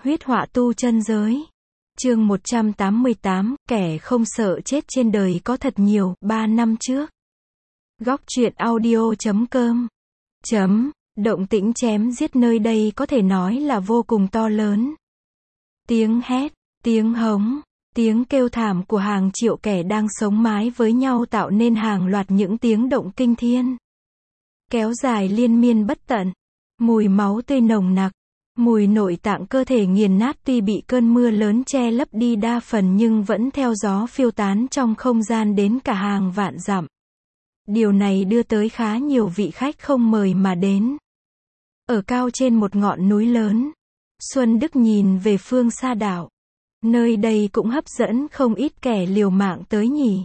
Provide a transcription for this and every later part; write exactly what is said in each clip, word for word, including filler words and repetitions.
Huyết họa tu chân giới. Chương một trăm tám mươi tám, kẻ không sợ chết trên đời có thật nhiều, ba năm trước. Góc truyện audio chấm com. Chấm, động tĩnh chém giết nơi đây có thể nói là vô cùng to lớn. Tiếng hét, tiếng hống, tiếng kêu thảm của hàng triệu kẻ đang sống mái với nhau tạo nên hàng loạt những tiếng động kinh thiên. Kéo dài liên miên bất tận. Mùi máu tươi nồng nặc. Mùi nội tạng cơ thể nghiền nát tuy bị cơn mưa lớn che lấp đi đa phần nhưng vẫn theo gió phiêu tán trong không gian đến cả hàng vạn dặm. Điều này đưa tới khá nhiều vị khách không mời mà đến. Ở cao trên một ngọn núi lớn, Xuân Đức nhìn về phương xa đảo. Nơi đây cũng hấp dẫn không ít kẻ liều mạng tới nhỉ.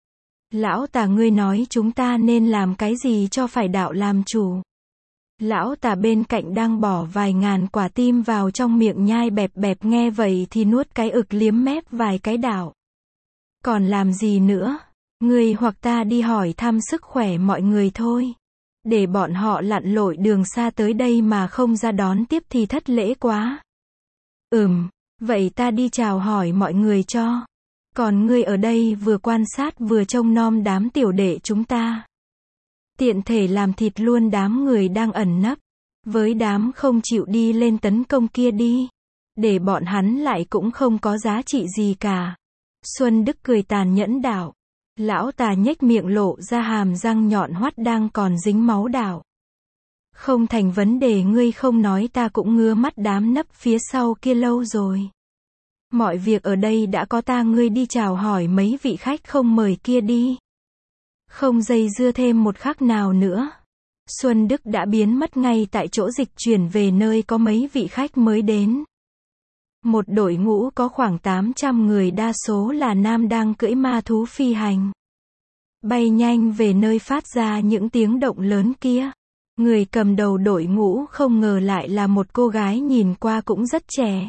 Lão Tà, ngươi nói chúng ta nên làm cái gì cho phải đạo làm chủ? Lão Tà bên cạnh đang bỏ vài ngàn quả tim vào trong miệng nhai bẹp bẹp, nghe vậy thì nuốt cái ực liếm mép vài cái đạo. Còn làm gì nữa? Ngươi hoặc ta đi hỏi thăm sức khỏe mọi người thôi. Để bọn họ lặn lội đường xa tới đây mà không ra đón tiếp thì thất lễ quá. Ừm, vậy ta đi chào hỏi mọi người cho. Còn ngươi ở đây vừa quan sát vừa trông nom đám tiểu đệ chúng ta. Tiện thể làm thịt luôn đám người đang ẩn nấp. Với đám không chịu đi lên tấn công kia đi. Để bọn hắn lại cũng không có giá trị gì cả. Xuân Đức cười tàn nhẫn đạo. Lão Tà nhếch miệng lộ ra hàm răng nhọn hoắt đang còn dính máu đạo. Không thành vấn đề, ngươi không nói ta cũng ngứa mắt đám nấp phía sau kia lâu rồi. Mọi việc ở đây đã có ta, ngươi đi chào hỏi mấy vị khách không mời kia đi. Không dây dưa thêm một khắc nào nữa. Xuân Đức đã biến mất ngay tại chỗ, dịch chuyển về nơi có mấy vị khách mới đến. Một đội ngũ có khoảng tám trăm người, đa số là nam, đang cưỡi ma thú phi hành. Bay nhanh về nơi phát ra những tiếng động lớn kia. Người cầm đầu đội ngũ không ngờ lại là một cô gái nhìn qua cũng rất trẻ.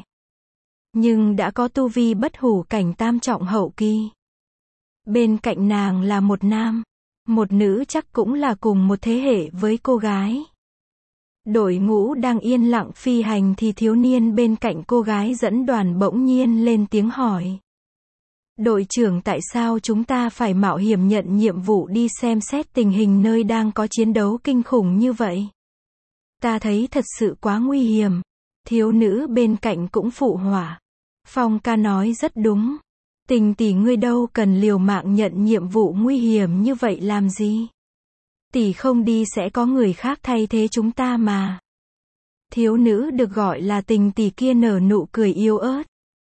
Nhưng đã có tu vi bất hủ cảnh tam trọng hậu kỳ. Bên cạnh nàng là một nam. Một nữ, chắc cũng là cùng một thế hệ với cô gái. Đội ngũ đang yên lặng phi hành thì thiếu niên bên cạnh cô gái dẫn đoàn bỗng nhiên lên tiếng hỏi. Đội trưởng, tại sao chúng ta phải mạo hiểm nhận nhiệm vụ đi xem xét tình hình nơi đang có chiến đấu kinh khủng như vậy? Ta thấy thật sự quá nguy hiểm. Thiếu nữ bên cạnh cũng phụ họa. Phong ca nói rất đúng. Tình tỷ, ngươi đâu cần liều mạng nhận nhiệm vụ nguy hiểm như vậy làm gì? Tỷ không đi sẽ có người khác thay thế chúng ta mà. Thiếu nữ được gọi là Tình tỷ kia nở nụ cười yếu ớt.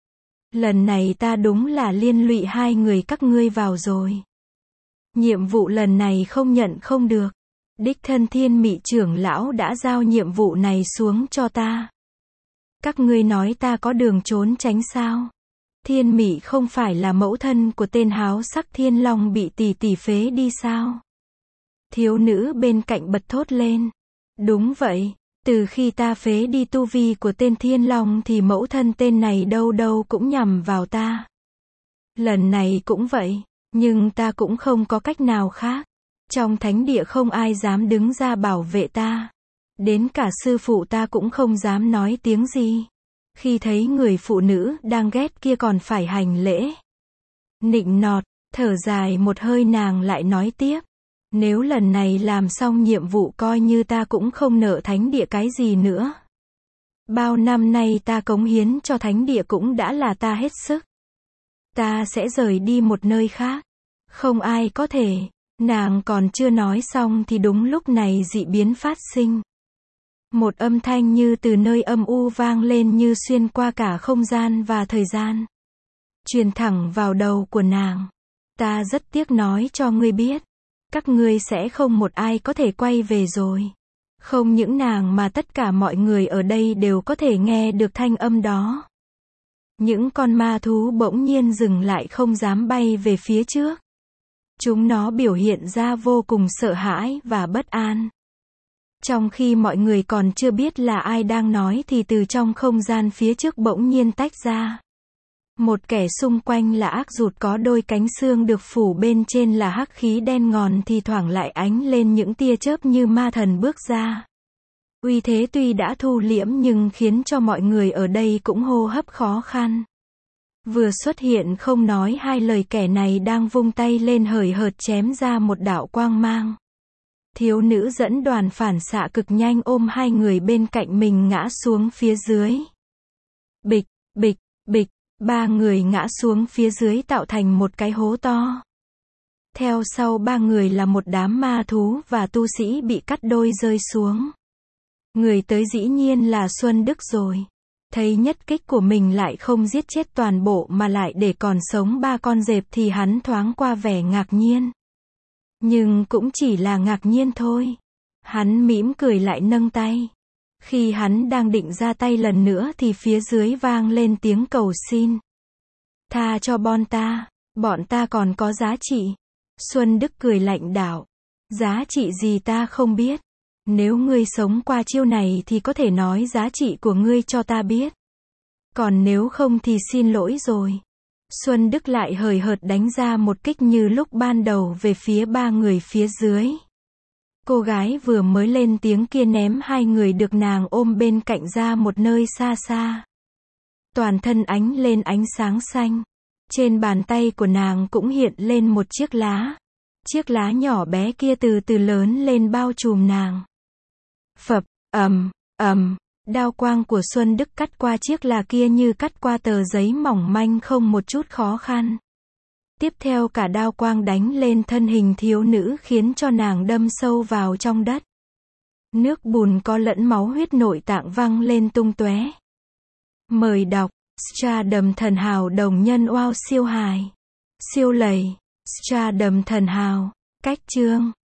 Lần này ta đúng là liên lụy hai người các ngươi vào rồi. Nhiệm vụ lần này không nhận không được. Đích thân Thiên Mị trưởng lão đã giao nhiệm vụ này xuống cho ta. Các ngươi nói ta có đường trốn tránh sao? Thiên Mị không phải là mẫu thân của tên háo sắc Thiên Long bị tỷ tỷ phế đi sao? Thiếu nữ bên cạnh bật thốt lên. Đúng vậy, từ khi ta phế đi tu vi của tên Thiên Long thì mẫu thân tên này đâu đâu cũng nhằm vào ta. Lần này cũng vậy, nhưng ta cũng không có cách nào khác. Trong thánh địa không ai dám đứng ra bảo vệ ta. Đến cả sư phụ ta cũng không dám nói tiếng gì. Khi thấy người phụ nữ đang ghét kia còn phải hành lễ. Nịnh nọt, thở dài một hơi nàng lại nói tiếp. Nếu lần này làm xong nhiệm vụ coi như ta cũng không nợ thánh địa cái gì nữa. Bao năm nay ta cống hiến cho thánh địa cũng đã là ta hết sức. Ta sẽ rời đi một nơi khác. Không ai có thể. Nàng còn chưa nói xong thì đúng lúc này dị biến phát sinh. Một âm thanh như từ nơi âm u vang lên như xuyên qua cả không gian và thời gian. Truyền thẳng vào đầu của nàng. Ta rất tiếc nói cho ngươi biết. Các ngươi sẽ không một ai có thể quay về rồi. Không những nàng mà tất cả mọi người ở đây đều có thể nghe được thanh âm đó. Những con ma thú bỗng nhiên dừng lại, không dám bay về phía trước. Chúng nó biểu hiện ra vô cùng sợ hãi và bất an. Trong khi mọi người còn chưa biết là ai đang nói thì từ trong không gian phía trước bỗng nhiên tách ra. Một kẻ xung quanh là ác rụt có đôi cánh xương được phủ bên trên là hắc khí đen ngòm, thì thoảng lại ánh lên những tia chớp như ma thần bước ra. Uy thế tuy đã thu liễm nhưng khiến cho mọi người ở đây cũng hô hấp khó khăn. Vừa xuất hiện không nói hai lời, kẻ này đang vung tay lên hời hợt chém ra một đạo quang mang. Thiếu nữ dẫn đoàn phản xạ cực nhanh ôm hai người bên cạnh mình ngã xuống phía dưới. Bịch, bịch, bịch, ba người ngã xuống phía dưới tạo thành một cái hố to. Theo sau ba người là một đám ma thú và tu sĩ bị cắt đôi rơi xuống. Người tới dĩ nhiên là Xuân Đức rồi. Thấy nhất kích của mình lại không giết chết toàn bộ mà lại để còn sống ba con dẹp thì hắn thoáng qua vẻ ngạc nhiên. Nhưng cũng chỉ là ngạc nhiên thôi. Hắn mỉm cười lại nâng tay. Khi hắn đang định ra tay lần nữa thì phía dưới vang lên tiếng cầu xin. Tha cho bọn ta, bọn ta còn có giá trị. Xuân Đức cười lạnh đảo. Giá trị gì ta không biết. Nếu ngươi sống qua chiêu này thì có thể nói giá trị của ngươi cho ta biết. Còn nếu không thì xin lỗi rồi. Xuân Đức lại hời hợt đánh ra một kích như lúc ban đầu về phía ba người phía dưới. Cô gái vừa mới lên tiếng kia ném hai người được nàng ôm bên cạnh ra một nơi xa xa. Toàn thân ánh lên ánh sáng xanh. Trên bàn tay của nàng cũng hiện lên một chiếc lá. Chiếc lá nhỏ bé kia từ từ lớn lên bao trùm nàng. Phập, ầm, ầm, đao quang của Xuân Đức cắt qua chiếc lá kia như cắt qua tờ giấy mỏng manh không một chút khó khăn. Tiếp theo cả đao quang đánh lên thân hình thiếu nữ khiến cho nàng đâm sâu vào trong đất. Nước bùn có lẫn máu huyết nội tạng văng lên tung tóe. Mời đọc Stardom thần hào đồng nhân wow siêu hài. Siêu lầy. Stardom thần hào. Cách chương